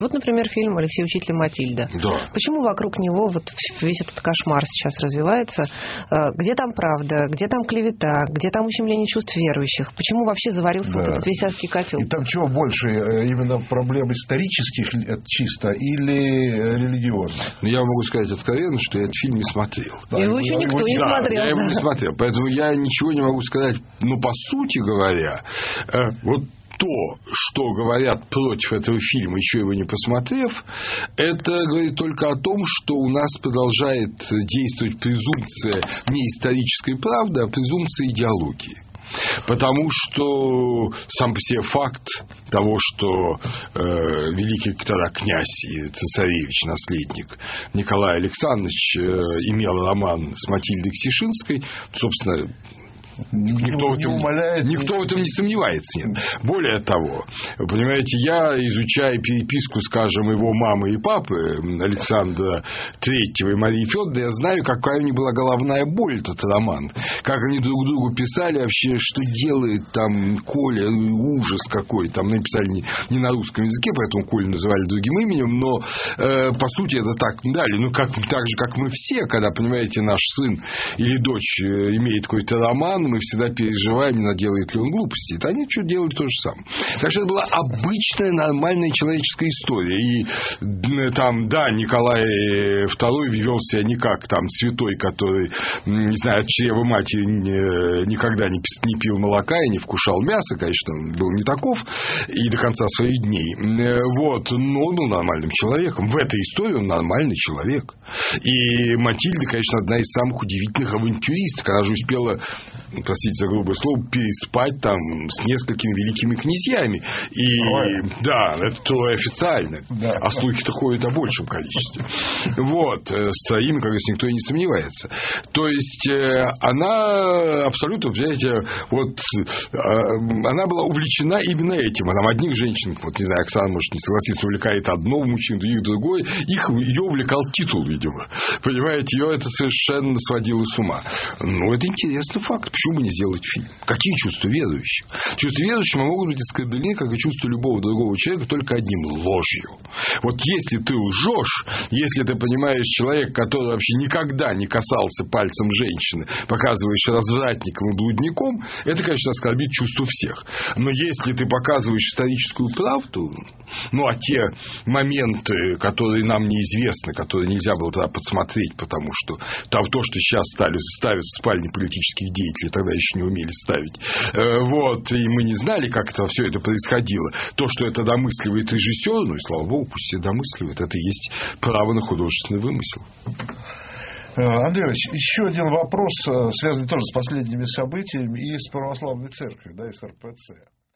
Вот, например, фильм «Алексей Учитель Матильда». Да. Почему вокруг него вот весь этот кошмар сейчас развивается? Где там правда, где там клевета, где там ущемление чувств верующих? Почему вообще заварился вот этот весь адский котел? И там чего больше, именно проблем исторических чисто или религиозных? Я могу сказать откровенно, что я этот фильм не смотрел. Его еще никто не смотрел. Я его не смотрел, поэтому я ничего не могу сказать. Но по сути говоря, вот то, что говорят против этого фильма, еще его не посмотрев, это говорит только о том, что у нас продолжает действовать презумпция не исторической правды, а презумпция идеологии. Потому что сам по себе факт того, что великий тогда князь и цесаревич, наследник Николай Александрович, имел роман с Матильдой Ксишинской, собственно, никто в этом не сомневается. Нет. Более того, вы понимаете, я, изучая переписку, скажем, его мамы и папы, Александра III и Марии Федоровны, я знаю, какая у них была головная боль этот роман. Как они друг другу писали вообще, что делает там Коля, ужас какой. Там написали не на русском языке, поэтому Колю называли другим именем, но по сути это так дали. Ну, так же, как мы все, когда, понимаете, наш сын или дочь имеет какой-то роман, мы всегда переживаем, не наделает ли он глупости. Это они что делали то же самое. Так что это была обычная, нормальная человеческая история. И там, да, Николай II вел себя не как там святой, который, не знаю, от чрева матери никогда не пил молока и не вкушал мясо. Конечно, он был не таков и до конца своих дней. Вот. Но он был нормальным человеком. В этой истории он нормальный человек. И Матильда, конечно, одна из самых удивительных авантюристок. Она же успела, простите за грубое слово, переспать там с несколькими великими князьями. И да, это трое официально. Да. А слухи-то ходят о большем количестве. Вот. С троими, как говорится, никто и не сомневается. То есть она абсолютно, понимаете, вот она была увлечена именно этим. А там одних женщин, вот не знаю, Оксана может не согласиться, увлекает одного мужчину, других другой. Ее увлекал титул, видимо. Понимаете, ее это совершенно сводило с ума. Ну, это интересный факт. Почему бы не сделать фильм? Какие чувства верующих? Чувства верующих могут быть оскорблены, как и чувства любого другого человека, только одним – ложью. Вот если ты лжешь, если ты понимаешь человека, который вообще никогда не касался пальцем женщины, показываешь развратником и блудником, это, конечно, оскорбит чувства всех. Но если ты показываешь историческую правду, ну, а те моменты, которые нам неизвестны, которые нельзя было тогда подсмотреть, потому что там то, что сейчас ставят в спальне политических деятелей, тогда еще не умели ставить. Вот, и мы не знали, как это все это происходило. То, что это домысливает режиссер, ну и слава богу, пусть все домысливают, это и есть право на художественный вымысел. Андрей Ильич, еще один вопрос, связанный тоже с последними событиями и с православной церковью, да, и с РПЦ.